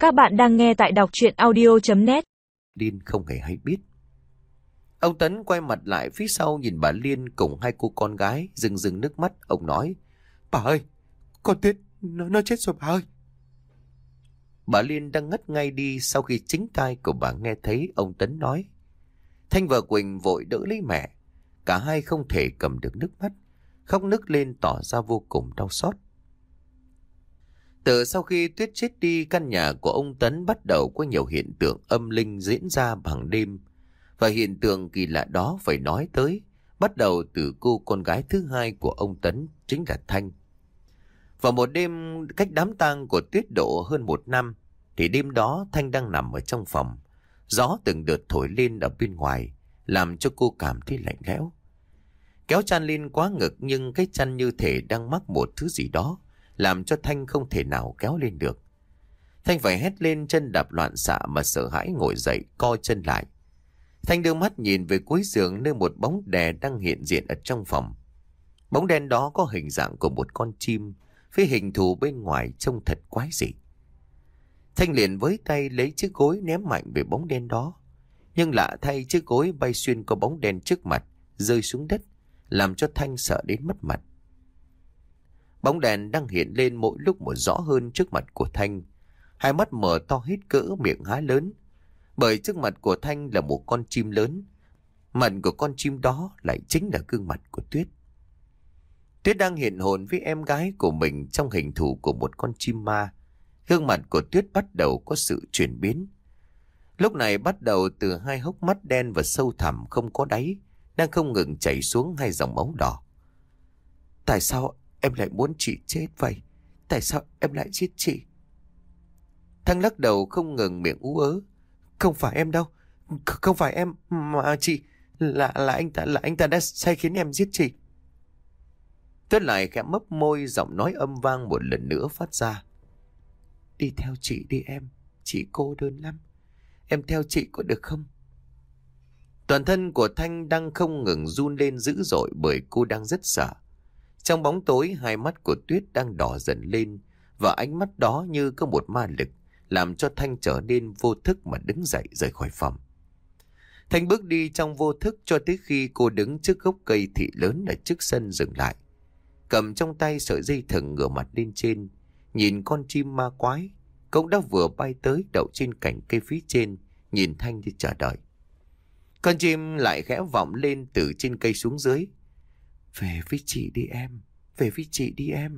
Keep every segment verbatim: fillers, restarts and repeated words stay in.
Các bạn đang nghe tại đọc truyện audio chấm net. Liên không hề hay biết. Ông Tấn quay mặt lại phía sau nhìn bà Liên cùng hai cô con gái rưng rưng nước mắt. Ông nói: "Bà ơi, con Tuyết nó, nó chết rồi bà ơi." Bà Liên đang ngất ngay đi sau khi chính tai của bà nghe thấy ông Tấn nói. Thanh và Quỳnh vội đỡ lấy mẹ. Cả hai không thể cầm được nước mắt, khóc nức lên tỏ ra vô cùng đau xót. Từ sau khi Tuyết chết đi, căn nhà của ông Tấn bắt đầu có nhiều hiện tượng âm linh diễn ra bằng đêm. Và hiện tượng kỳ lạ đó phải nói tới bắt đầu từ cô con gái thứ hai của ông Tấn, chính là Thanh. Vào một đêm cách đám tang của Tuyết độ hơn một năm, thì đêm đó Thanh đang nằm ở trong phòng. Gió từng đợt thổi lên ở bên ngoài, làm cho cô cảm thấy lạnh lẽo. Kéo chăn lên quá ngực nhưng cái chăn như thể đang mắc một thứ gì đó, làm cho Thanh không thể nào kéo lên được. Thanh phải hét lên, chân đạp loạn xạ mà sợ hãi ngồi dậy, co chân lại. Thanh đưa mắt nhìn về cuối giường nơi một bóng đè đang hiện diện ở trong phòng. Bóng đen đó có hình dạng của một con chim, với hình thù bên ngoài trông thật quái dị. Thanh liền với tay lấy chiếc gối ném mạnh về bóng đen đó. Nhưng lạ thay, chiếc gối bay xuyên qua bóng đen trước mặt, rơi xuống đất, làm cho Thanh sợ đến mất mặt. Bóng đèn đang hiện lên mỗi lúc một rõ hơn trước mặt của Thanh. Hai mắt mở to hít cỡ, miệng há lớn. Bởi trước mặt của Thanh là một con chim lớn. Mặt của con chim đó lại chính là gương mặt của Tuyết. Tuyết đang hiện hồn với em gái của mình trong hình thù của một con chim ma. Gương mặt của Tuyết bắt đầu có sự chuyển biến. Lúc này bắt đầu từ hai hốc mắt đen và sâu thẳm không có đáy, đang không ngừng chảy xuống hai dòng máu đỏ. Tại sao em lại muốn chị chết vậy? Tại sao em lại giết chị? Thanh lắc đầu không ngừng, miệng ú ớ. Không phải em đâu. K- không phải em mà chị. Là là anh ta là anh ta đã sai khiến em giết chị. Tuyết lại khẽ mấp môi, giọng nói âm vang một lần nữa phát ra. Đi theo chị đi em. Chị cô đơn lắm. Em theo chị có được không? Toàn thân của Thanh đang không ngừng run lên dữ dội bởi cô đang rất sợ. Trong bóng tối, hai mắt của Tuyết đang đỏ dần lên, và ánh mắt đó như có một ma lực, làm cho Thanh trở nên vô thức mà đứng dậy rời khỏi phòng. Thanh bước đi trong vô thức cho tới khi cô đứng trước gốc cây thị lớn ở trước sân dừng lại. Cầm trong tay sợi dây thừng, ngửa mặt lên trên, nhìn con chim ma quái, cũng đã vừa bay tới đậu trên cành cây phía trên, nhìn Thanh như chờ đợi. Con chim lại khẽ vọng lên từ trên cây xuống dưới. Về với chị đi em, về với chị đi em.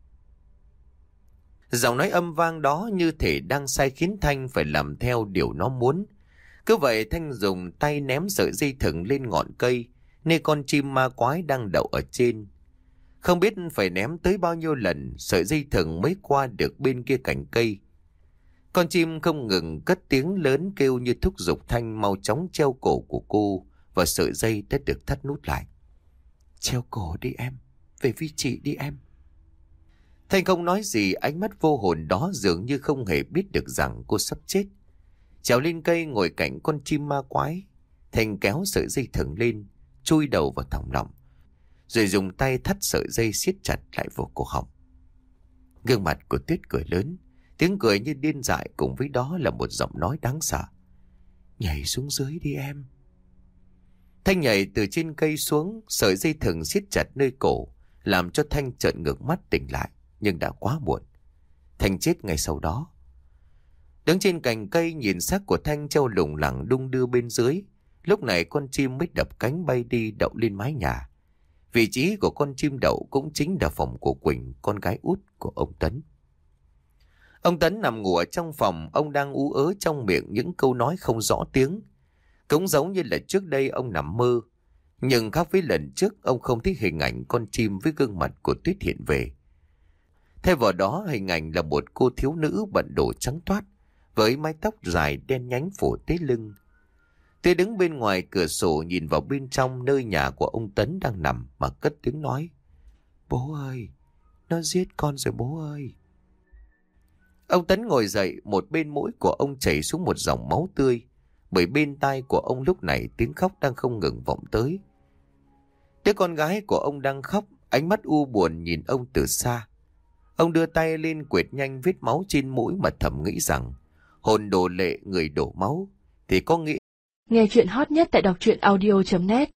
Giọng nói âm vang đó như thể đang sai khiến Thanh phải làm theo điều nó muốn. Cứ vậy Thanh dùng tay ném sợi dây thừng lên ngọn cây, nơi con chim ma quái đang đậu ở trên. Không biết phải ném tới bao nhiêu lần, sợi dây thừng mới qua được bên kia cành cây. Con chim không ngừng cất tiếng lớn kêu như thúc giục Thanh mau chóng treo cổ của cô, và sợi dây đã được thắt nút lại. Treo cổ đi em, về với chị đi em. Thanh không nói gì, ánh mắt vô hồn đó dường như không hề biết được rằng cô sắp chết. Trèo lên cây ngồi cạnh con chim ma quái, Thanh kéo sợi dây thừng lên, chui đầu vào thòng lọng, rồi dùng tay thắt sợi dây siết chặt lại vào cổ họng. Gương mặt của Tuyết cười lớn, tiếng cười như điên dại, cùng với đó là một giọng nói đáng sợ. Nhảy xuống dưới đi em. Thanh nhảy từ trên cây xuống, sợi dây thừng siết chặt nơi cổ, làm cho Thanh trợn ngược mắt tỉnh lại, nhưng đã quá muộn. Thanh chết ngay sau đó. Đứng trên cành cây nhìn xác của Thanh treo lủng lẳng đung đưa bên dưới, lúc này con chim mới đập cánh bay đi đậu lên mái nhà. Vị trí của con chim đậu cũng chính là phòng của Quỳnh, con gái út của ông Tấn. Ông Tấn nằm ngủ ở trong phòng, ông đang ú ớ trong miệng những câu nói không rõ tiếng. Cũng giống như là trước đây ông nằm mơ. Nhưng khác với lần trước, ông không thấy hình ảnh con chim với gương mặt của Tuyết hiện về. Thay vào đó, hình ảnh là một cô thiếu nữ bận đồ trắng toát, với mái tóc dài đen nhánh phủ tới lưng. Tuyết đứng bên ngoài cửa sổ nhìn vào bên trong nơi nhà của ông Tấn đang nằm mà cất tiếng nói. Bố ơi, nó giết con rồi bố ơi. Ông Tấn ngồi dậy, một bên mũi của ông chảy xuống một dòng máu tươi, bởi bên tai của ông lúc này tiếng khóc đang không ngừng vọng tới. Đứa con gái của ông đang khóc, ánh mắt u buồn nhìn ông từ xa. Ông đưa tay lên quệt nhanh vết máu trên mũi mà thầm nghĩ rằng hồn đổ lệ người đổ máu, thì có nghĩa. Nghe chuyện hot nhất tại đọc truyện audio chấm net